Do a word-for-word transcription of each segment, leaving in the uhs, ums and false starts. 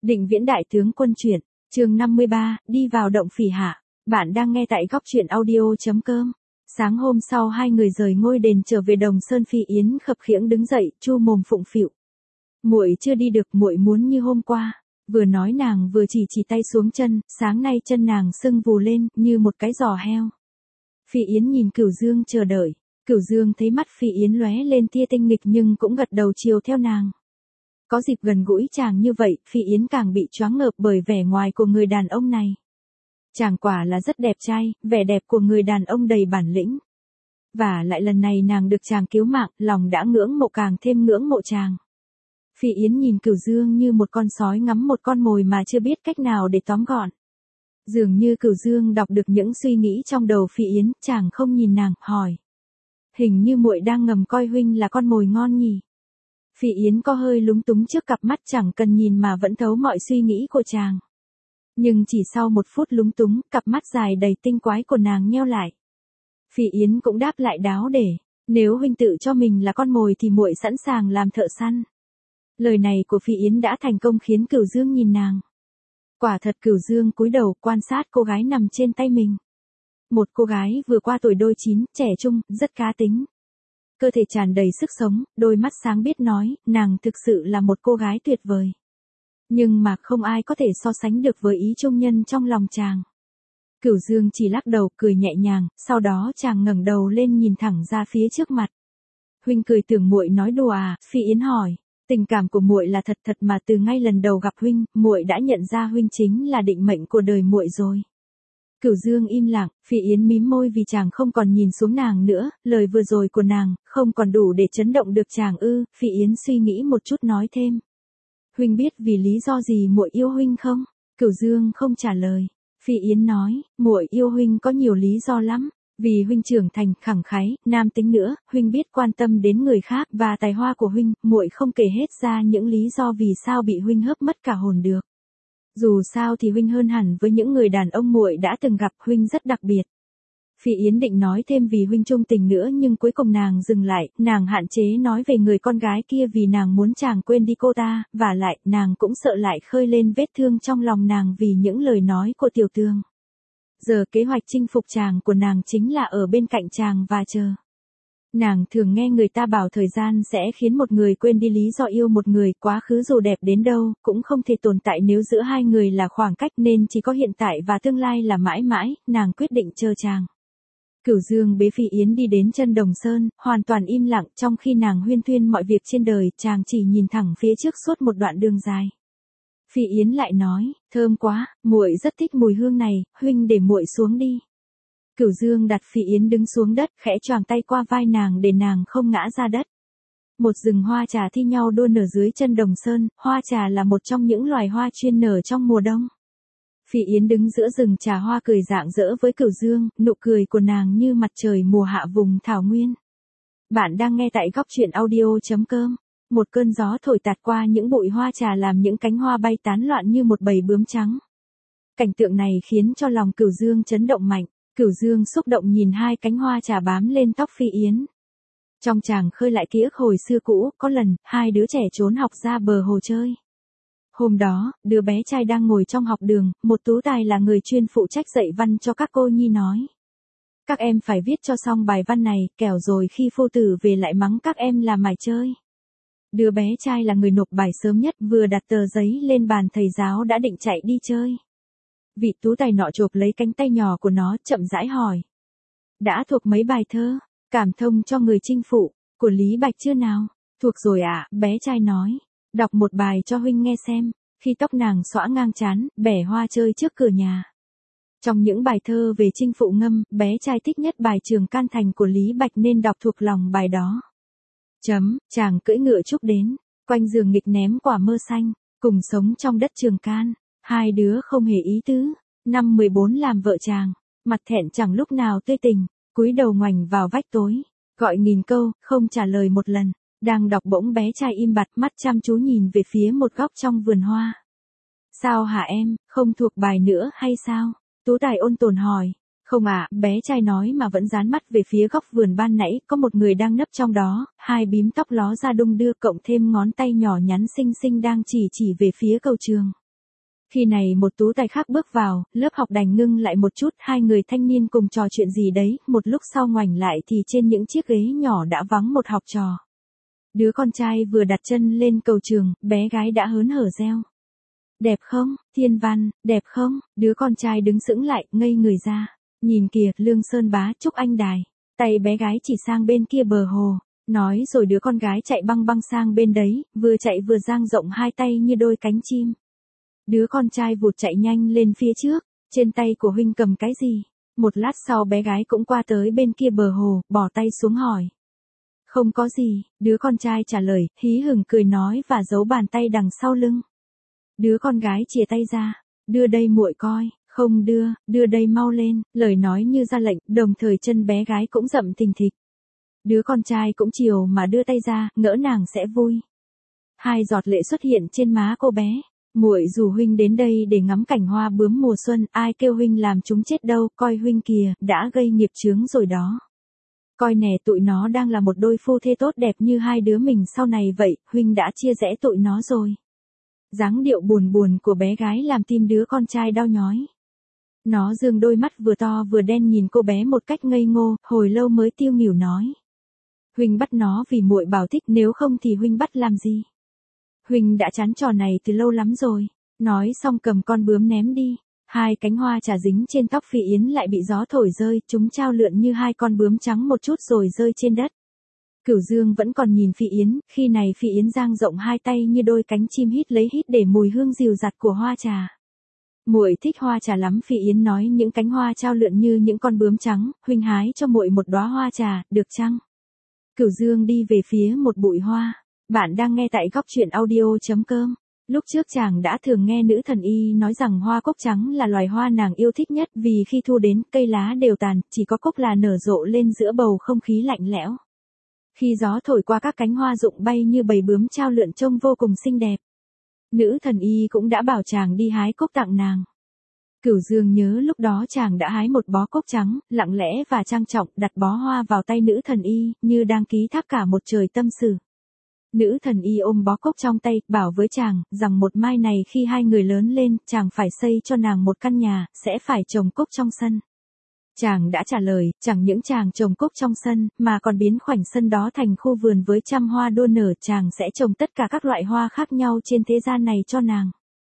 Định Viễn đại tướng quân truyện, chương năm mươi ba, đi vào động Phỉ Hạ. Bạn đang nghe tại góc truyện audio chấm com. Sáng hôm sau hai người rời ngôi đền trở về Đồng Sơn. Phi Yến khập khiễng đứng dậy, chu mồm phụng phịu. Muội chưa đi được, muội muốn như hôm qua. Vừa nói nàng vừa chỉ chỉ tay xuống chân, sáng nay chân nàng sưng vù lên, như một cái giò heo. Phi Yến nhìn Cửu Dương chờ đợi. Cửu Dương thấy mắt Phi Yến lóe lên tia tinh nghịch nhưng cũng gật đầu chiều theo nàng. Có dịp gần gũi chàng như vậy, Phi Yến càng bị choáng ngợp bởi vẻ ngoài của người đàn ông này. Chàng quả là rất đẹp trai, vẻ đẹp của người đàn ông đầy bản lĩnh. Và lại lần này nàng được chàng cứu mạng, lòng đã ngưỡng mộ càng thêm ngưỡng mộ chàng. Phi Yến nhìn Cửu Dương như một con sói ngắm một con mồi mà chưa biết cách nào để tóm gọn. Dường như Cửu Dương đọc được những suy nghĩ trong đầu Phi Yến, chàng không nhìn nàng, hỏi. Hình như muội đang ngầm coi huynh là con mồi ngon nhỉ? Phi Yến có hơi lúng túng trước cặp mắt chẳng cần nhìn mà vẫn thấu mọi suy nghĩ của chàng. Nhưng chỉ sau một phút lúng túng, cặp mắt dài đầy tinh quái của nàng nheo lại. Phi Yến cũng đáp lại đáo để, nếu huynh tự cho mình là con mồi thì muội sẵn sàng làm thợ săn. Lời này của Phi Yến đã thành công khiến Cửu Dương nhìn nàng. Quả thật Cửu Dương cúi đầu quan sát cô gái nằm trên tay mình. Một cô gái vừa qua tuổi đôi chín, trẻ trung, rất cá tính. Cơ thể tràn đầy sức sống, đôi mắt sáng biết nói, nàng thực sự là một cô gái tuyệt vời. Nhưng mà không ai có thể so sánh được với ý trung nhân trong lòng chàng. Cửu Dương chỉ lắc đầu cười nhẹ nhàng, sau đó chàng ngẩng đầu lên nhìn thẳng ra phía trước mặt. Huynh cười tưởng muội nói đùa à? Phi Yến hỏi. Tình cảm của muội là thật thật mà từ ngay lần đầu gặp huynh, muội đã nhận ra huynh chính là định mệnh của đời muội rồi. Cửu Dương im lặng, Phi Yến mím môi vì chàng không còn nhìn xuống nàng nữa, lời vừa rồi của nàng, không còn đủ để chấn động được chàng ư? Phi Yến suy nghĩ một chút nói thêm. Huynh biết vì lý do gì muội yêu huynh không? Cửu Dương không trả lời. Phi Yến nói, muội yêu huynh có nhiều lý do lắm. Vì huynh trưởng thành, khẳng khái, nam tính nữa, huynh biết quan tâm đến người khác và tài hoa của huynh, muội không kể hết ra những lý do vì sao bị huynh hớp mất cả hồn được. Dù sao thì huynh hơn hẳn với những người đàn ông muội đã từng gặp, huynh rất đặc biệt. Phi Yến định nói thêm vì huynh trung tình nữa nhưng cuối cùng nàng dừng lại, nàng hạn chế nói về người con gái kia vì nàng muốn chàng quên đi cô ta, và lại nàng cũng sợ lại khơi lên vết thương trong lòng nàng vì những lời nói của Tiểu Tường. Giờ kế hoạch chinh phục chàng của nàng chính là ở bên cạnh chàng và chờ. Nàng thường nghe người ta bảo thời gian sẽ khiến một người quên đi lý do yêu một người, quá khứ dù đẹp đến đâu, cũng không thể tồn tại nếu giữa hai người là khoảng cách nên chỉ có hiện tại và tương lai là mãi mãi, nàng quyết định chờ chàng. Cửu Dương bế Phi Yến đi đến chân Đồng Sơn, hoàn toàn im lặng trong khi nàng huyên thuyên mọi việc trên đời, chàng chỉ nhìn thẳng phía trước suốt một đoạn đường dài. Phi Yến lại nói, thơm quá, muội rất thích mùi hương này, huynh để muội xuống đi. Cửu Dương đặt Phi Yến đứng xuống đất, khẽ choàng tay qua vai nàng để nàng không ngã ra đất. Một rừng hoa trà thi nhau đua nở dưới chân Đồng Sơn, hoa trà là một trong những loài hoa chuyên nở trong mùa đông. Phi Yến đứng giữa rừng trà hoa cười rạng rỡ với Cửu Dương, nụ cười của nàng như mặt trời mùa hạ vùng thảo nguyên. Bạn đang nghe tại góc truyện audio chấm com. Một cơn gió thổi tạt qua những bụi hoa trà làm những cánh hoa bay tán loạn như một bầy bướm trắng. Cảnh tượng này khiến cho lòng Cửu Dương chấn động mạnh. Cửu Dương xúc động nhìn hai cánh hoa trà bám lên tóc Phi Yến. Trong chàng khơi lại ký ức hồi xưa cũ, có lần, hai đứa trẻ trốn học ra bờ hồ chơi. Hôm đó, đứa bé trai đang ngồi trong học đường, một tú tài là người chuyên phụ trách dạy văn cho các cô nhi nói. Các em phải viết cho xong bài văn này, kẻo rồi khi phu tử về lại mắng các em là mải chơi. Đứa bé trai là người nộp bài sớm nhất, vừa đặt tờ giấy lên bàn thầy giáo đã định chạy đi chơi. Vị tú tài nọ chộp lấy cánh tay nhỏ của nó, chậm rãi hỏi. Đã thuộc mấy bài thơ, cảm thông cho người chinh phụ, của Lý Bạch chưa nào? Thuộc rồi ạ, bé trai nói. Đọc một bài cho huynh nghe xem. Khi tóc nàng xõa ngang trán, bẻ hoa chơi trước cửa nhà. Trong những bài thơ về chinh phụ ngâm, bé trai thích nhất bài Trường Can Thành của Lý Bạch nên đọc thuộc lòng bài đó. Chấm, chàng cưỡi ngựa trúc đến, quanh giường nghịch ném quả mơ xanh, cùng sống trong đất Trường Can. Hai đứa không hề ý tứ, năm mười bốn làm vợ chàng, mặt thẹn chẳng lúc nào tươi tình, cúi đầu ngoảnh vào vách tối, gọi nghìn câu, không trả lời một lần, đang đọc bỗng bé trai im bặt mắt chăm chú nhìn về phía một góc trong vườn hoa. Sao hả em, không thuộc bài nữa hay sao? Tú tài ôn tồn hỏi. Không ạ, bé trai nói mà vẫn dán mắt về phía góc vườn ban nãy, có một người đang nấp trong đó, hai bím tóc ló ra đung đưa cộng thêm ngón tay nhỏ nhắn xinh xinh đang chỉ chỉ về phía cầu trường. Khi này một tú tài khác bước vào, lớp học đành ngưng lại một chút, hai người thanh niên cùng trò chuyện gì đấy, một lúc sau ngoảnh lại thì trên những chiếc ghế nhỏ đã vắng một học trò. Đứa con trai vừa đặt chân lên cầu trường, bé gái đã hớn hở reo. Đẹp không, Thiên Văn, đẹp không? Đứa con trai đứng sững lại, ngây người ra. Nhìn kìa, Lương Sơn Bá, chúc anh đài. Tay bé gái chỉ sang bên kia bờ hồ. Nói rồi đứa con gái chạy băng băng sang bên đấy, vừa chạy vừa dang rộng hai tay như đôi cánh chim. Đứa con trai vụt chạy nhanh lên phía trước, trên tay của huynh cầm cái gì? Một lát sau bé gái cũng qua tới bên kia bờ hồ, bỏ tay xuống hỏi. Không có gì, đứa con trai trả lời, hí hửng cười nói và giấu bàn tay đằng sau lưng. Đứa con gái chìa tay ra, đưa đây muội coi, không đưa, đưa đây mau lên, lời nói như ra lệnh, đồng thời chân bé gái cũng rậm thình thịch. Đứa con trai cũng chiều mà đưa tay ra, ngỡ nàng sẽ vui. Hai giọt lệ xuất hiện trên má cô bé. Muội rủ huynh đến đây để ngắm cảnh hoa bướm mùa xuân, ai kêu huynh làm chúng chết đâu, coi huynh kìa, đã gây nghiệp chướng rồi đó. Coi nè, tụi nó đang là một đôi phu thê tốt đẹp như hai đứa mình sau này vậy, huynh đã chia rẽ tụi nó rồi. Dáng điệu buồn buồn của bé gái làm tim đứa con trai đau nhói. Nó dương đôi mắt vừa to vừa đen nhìn cô bé một cách ngây ngô, hồi lâu mới tiêu nghỉu nói. Huynh bắt nó vì muội bảo thích, nếu không thì huynh bắt làm gì? Huynh đã chán trò này từ lâu lắm rồi. Nói xong cầm con bướm ném đi. Hai cánh hoa trà dính trên tóc Phi Yến lại bị gió thổi rơi, chúng trao lượn như hai con bướm trắng một chút rồi rơi trên đất. Cửu Dương vẫn còn nhìn Phi Yến, khi này Phi Yến dang rộng hai tay như đôi cánh chim hít lấy hít để mùi hương dịu dặt của hoa trà. Muội thích hoa trà lắm, Phi Yến nói, những cánh hoa trao lượn như những con bướm trắng, huynh hái cho muội một đóa hoa trà, được chăng? Cửu Dương đi về phía một bụi hoa. Bạn đang nghe tại góc truyện audio chấm com. Lúc trước chàng đã thường nghe nữ thần y nói rằng hoa cúc trắng là loài hoa nàng yêu thích nhất vì khi thu đến cây lá đều tàn, chỉ có cúc là nở rộ lên giữa bầu không khí lạnh lẽo. Khi gió thổi qua các cánh hoa rụng bay như bầy bướm trao lượn trông vô cùng xinh đẹp. Nữ thần y cũng đã bảo chàng đi hái cúc tặng nàng. Cửu Dương nhớ lúc đó chàng đã hái một bó cúc trắng, lặng lẽ và trang trọng đặt bó hoa vào tay nữ thần y, như đang ký thác cả một trời tâm sự. Nữ thần y ôm bó cúc trong tay, bảo với chàng, rằng một mai này khi hai người lớn lên, chàng phải xây cho nàng một căn nhà, sẽ phải trồng cúc trong sân. Chàng đã trả lời, chẳng những chàng trồng cúc trong sân, mà còn biến khoảnh sân đó thành khu vườn với trăm hoa đua nở, chàng sẽ trồng tất cả các loại hoa khác nhau trên thế gian này cho nàng.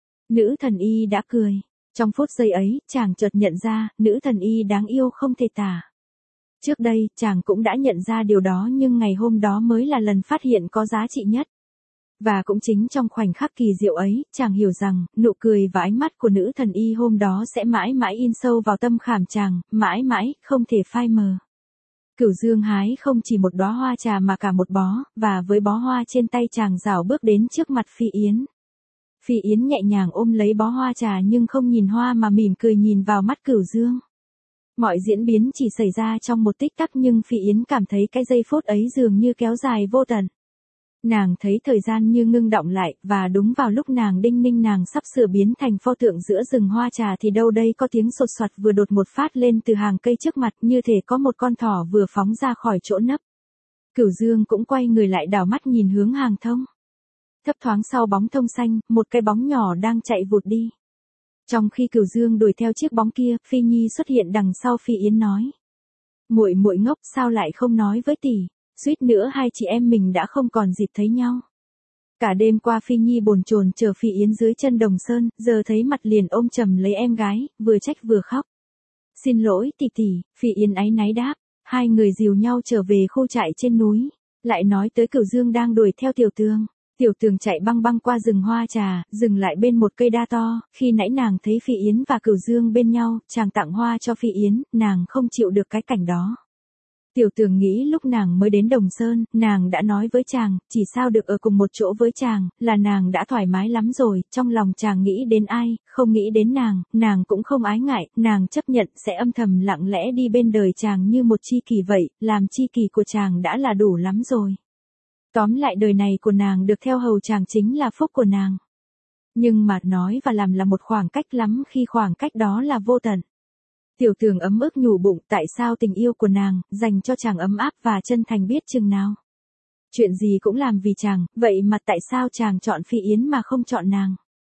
Nữ thần y đã cười. Trong phút giây ấy, chàng chợt nhận ra, nữ thần y đáng yêu không thể tả. Trước đây, chàng cũng đã nhận ra điều đó nhưng ngày hôm đó mới là lần phát hiện có giá trị nhất. Và cũng chính trong khoảnh khắc kỳ diệu ấy, chàng hiểu rằng, nụ cười và ánh mắt của nữ thần y hôm đó sẽ mãi mãi in sâu vào tâm khảm chàng, mãi mãi, không thể phai mờ. Cửu Dương hái không chỉ một đóa hoa trà mà cả một bó, và với bó hoa trên tay chàng rảo bước đến trước mặt Phi Yến. Phi Yến nhẹ nhàng ôm lấy bó hoa trà nhưng không nhìn hoa mà mỉm cười nhìn vào mắt Cửu Dương. Mọi diễn biến chỉ xảy ra trong một tích tắc nhưng Phi Yến cảm thấy cái giây phút ấy dường như kéo dài vô tận. Nàng thấy thời gian như ngưng đọng lại, và đúng vào lúc nàng đinh ninh nàng sắp sửa biến thành pho tượng giữa rừng hoa trà thì đâu đây có tiếng sột soạt vừa đột một phát lên từ hàng cây trước mặt, như thể có một con thỏ vừa phóng ra khỏi chỗ nấp. Cửu Dương cũng quay người lại đảo mắt nhìn hướng hàng thông. Thấp thoáng sau bóng thông xanh, một cái bóng nhỏ đang chạy vụt đi. Trong khi Cửu Dương đuổi theo chiếc bóng kia, Phi Nhi xuất hiện đằng sau Phi Yến nói: "Muội muội ngốc, sao lại không nói với tỷ? Suýt nữa hai chị em mình đã không còn dịp thấy nhau." Cả đêm qua Phi Nhi bồn chồn chờ Phi Yến dưới chân Đồng Sơn, giờ thấy mặt liền ôm chầm lấy em gái, vừa trách vừa khóc. "Xin lỗi tỷ tỷ." Phi Yến áy náy đáp. Hai người dìu nhau trở về khu trại trên núi, lại nói tới Cửu Dương đang đuổi theo Tiểu Tường. Tiểu Tường chạy băng băng qua rừng hoa trà, dừng lại bên một cây đa to, khi nãy nàng thấy Phi Yến và Cửu Dương bên nhau, chàng tặng hoa cho Phi Yến, nàng không chịu được cái cảnh đó. Tiểu Tường nghĩ lúc nàng mới đến Đồng Sơn, nàng đã nói với chàng, chỉ sao được ở cùng một chỗ với chàng, là nàng đã thoải mái lắm rồi, trong lòng chàng nghĩ đến ai, không nghĩ đến nàng, nàng cũng không ái ngại, nàng chấp nhận sẽ âm thầm lặng lẽ đi bên đời chàng như một tri kỷ vậy, làm tri kỷ của chàng đã là đủ lắm rồi. Tóm lại đời này của nàng được theo hầu chàng chính là phúc của nàng. Nhưng mà nói và làm là một khoảng cách lắm khi khoảng cách đó là vô tận. Tiểu Tường ấm ức nhủ bụng tại sao tình yêu của nàng, dành cho chàng ấm áp và chân thành biết chừng nào. Chuyện gì cũng làm vì chàng, vậy mà tại sao chàng chọn Phi Yến mà không chọn nàng.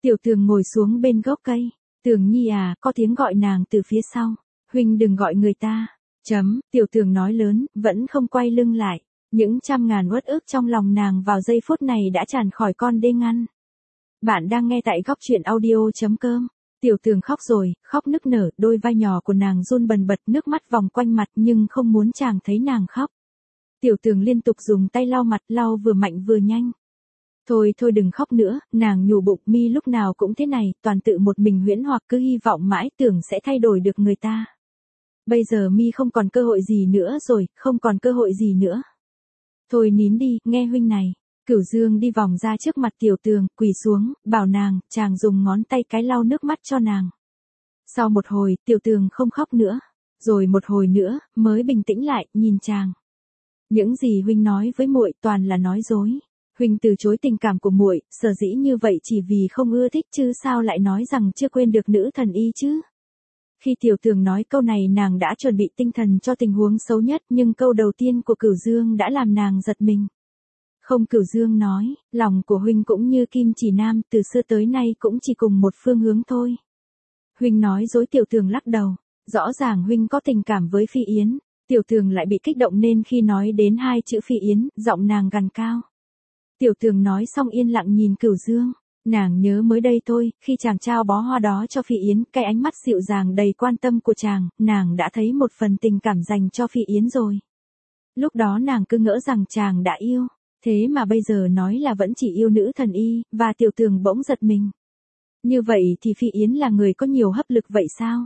Tiểu Tường ngồi xuống bên gốc cây. Tường Nhi à, có tiếng gọi nàng từ phía sau. Huynh đừng gọi người ta. Chấm, Tiểu Tường nói lớn, vẫn không quay lưng lại. Những trăm ngàn uất ức trong lòng nàng vào giây phút này đã tràn khỏi con đê ngăn. Bạn đang nghe tại góc truyện audio.com. Tiểu Tường khóc rồi, khóc nức nở, đôi vai nhỏ của nàng run bần bật, nước mắt vòng quanh mặt nhưng không muốn chàng thấy nàng khóc. Tiểu Tường liên tục dùng tay lau mặt, lau vừa mạnh vừa nhanh. Thôi thôi đừng khóc nữa, nàng nhủ bụng, mi lúc nào cũng thế này, toàn tự một mình huyễn hoặc cứ hy vọng mãi tưởng sẽ thay đổi được người ta. Bây giờ mi không còn cơ hội gì nữa rồi, không còn cơ hội gì nữa. Thôi nín đi, nghe huynh này. Cửu Dương đi vòng ra trước mặt Tiểu Tường, quỳ xuống, bảo nàng, chàng dùng ngón tay cái lau nước mắt cho nàng. Sau một hồi, Tiểu Tường không khóc nữa. Rồi một hồi nữa, mới bình tĩnh lại, nhìn chàng. Những gì huynh nói với muội toàn là nói dối. Huynh từ chối tình cảm của muội, sở dĩ như vậy chỉ vì không ưa thích chứ sao lại nói rằng chưa quên được nữ thần y chứ. Khi Tiểu Tường nói câu này nàng đã chuẩn bị tinh thần cho tình huống xấu nhất, nhưng câu đầu tiên của Cửu Dương đã làm nàng giật mình. Không, Cửu Dương nói, lòng của huynh cũng như Kim Chỉ Nam, từ xưa tới nay cũng chỉ cùng một phương hướng thôi. Huynh nói dối. Tiểu Tường lắc đầu, rõ ràng huynh có tình cảm với Phi Yến. Tiểu Tường lại bị kích động nên khi nói đến hai chữ Phi Yến, giọng nàng gằn cao. Tiểu Tường nói xong yên lặng nhìn Cửu Dương. Nàng nhớ mới đây thôi, khi chàng trao bó hoa đó cho Phi Yến, cái ánh mắt dịu dàng đầy quan tâm của chàng, nàng đã thấy một phần tình cảm dành cho Phi Yến rồi. Lúc đó nàng cứ ngỡ rằng chàng đã yêu, thế mà bây giờ nói là vẫn chỉ yêu nữ thần y, và Tiểu Tường bỗng giật mình. Như vậy thì Phi Yến là người có nhiều hấp lực vậy sao?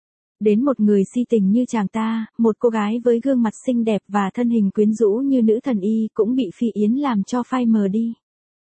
Đến một người si tình như chàng ta, một cô gái với gương mặt xinh đẹp và thân hình quyến rũ như nữ thần y cũng bị Phi Yến làm cho phai mờ đi.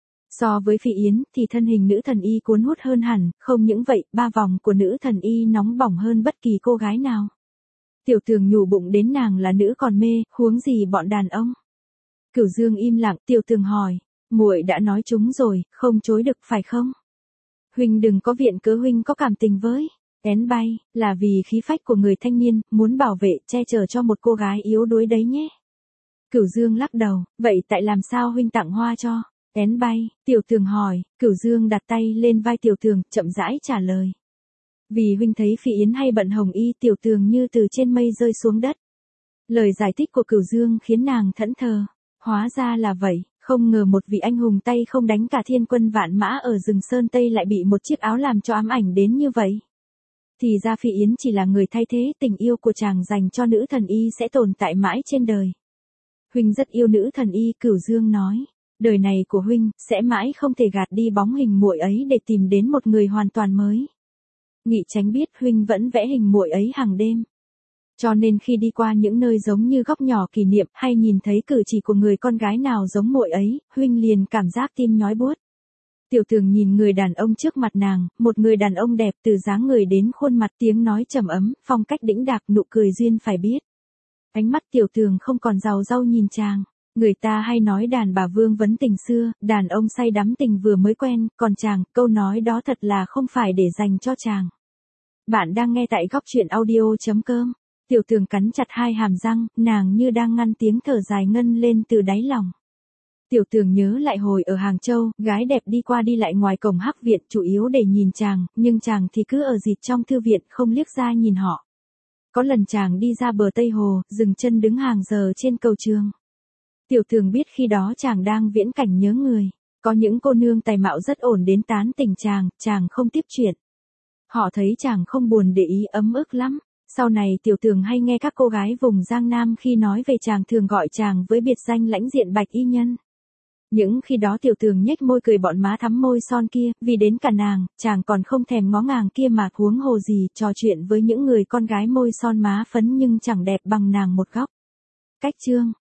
So với Phi Yến thì thân hình nữ thần y cuốn hút hơn hẳn, không những vậy, ba vòng của nữ thần y nóng bỏng hơn bất kỳ cô gái nào. Tiểu Tường nhủ bụng đến nàng là nữ còn mê, huống gì bọn đàn ông. Cửu Dương im lặng. Tiểu Tường hỏi, muội đã nói chúng rồi, không chối được phải không? Huynh đừng có viện cớ huynh có cảm tình với én bay, là vì khí phách của người thanh niên, muốn bảo vệ, che chở cho một cô gái yếu đuối đấy nhé. Cửu Dương lắc đầu, vậy tại làm sao huynh tặng hoa cho én bay? Tiểu Tường hỏi. Cửu Dương đặt tay lên vai Tiểu Tường, chậm rãi trả lời. Vì huynh thấy Phi Yến hay bận hồng y. Tiểu Tường như từ trên mây rơi xuống đất. Lời giải thích của Cửu Dương khiến nàng thẫn thờ. Hóa ra là vậy, không ngờ một vị anh hùng tay không đánh cả thiên quân vạn mã ở rừng Sơn Tây lại bị một chiếc áo làm cho ám ảnh đến như vậy. Thì ra Phi Yến chỉ là người thay thế, tình yêu của chàng dành cho nữ thần y sẽ tồn tại mãi trên đời. Huynh rất yêu nữ thần y. Cửu Dương nói, đời này của huynh sẽ mãi không thể gạt đi bóng hình muội ấy để tìm đến một người hoàn toàn mới. Nghị Chánh biết huynh vẫn vẽ hình muội ấy hàng đêm. Cho nên khi đi qua những nơi giống như góc nhỏ kỷ niệm hay nhìn thấy cử chỉ của người con gái nào giống muội ấy, huynh liền cảm giác tim nhói buốt. Tiểu Tường nhìn người đàn ông trước mặt nàng, một người đàn ông đẹp từ dáng người đến khuôn mặt, tiếng nói trầm ấm, phong cách đĩnh đạc, nụ cười duyên phải biết. Ánh mắt Tiểu Tường không còn ràu rau nhìn chàng. Người ta hay nói đàn bà vương vấn tình xưa, đàn ông say đắm tình vừa mới quen, còn chàng, câu nói đó thật là không phải để dành cho chàng. Bạn đang nghe tại góc truyện audio.com. Tiểu Tường cắn chặt hai hàm răng, nàng như đang ngăn tiếng thở dài ngân lên từ đáy lòng. Tiểu Tường nhớ lại hồi ở Hàng Châu, gái đẹp đi qua đi lại ngoài cổng Hắc viện chủ yếu để nhìn chàng, nhưng chàng thì cứ ở dịt trong thư viện không liếc ra nhìn họ. Có lần chàng đi ra bờ Tây Hồ, dừng chân đứng hàng giờ trên cầu Trường. Tiểu Tường biết khi đó chàng đang viễn cảnh nhớ người. Có những cô nương tài mạo rất ổn đến tán tỉnh chàng, chàng không tiếp chuyện. Họ thấy chàng không buồn để ý, ấm ức lắm. Sau này Tiểu Tường hay nghe các cô gái vùng Giang Nam khi nói về chàng thường gọi chàng với biệt danh lãnh diện bạch y nhân. Những khi đó Tiểu Tường nhếch môi cười bọn má thắm môi son kia, vì đến cả nàng, chàng còn không thèm ngó ngàng kia mà huống hồ gì trò chuyện với những người con gái môi son má phấn nhưng chẳng đẹp bằng nàng một góc. Cách chương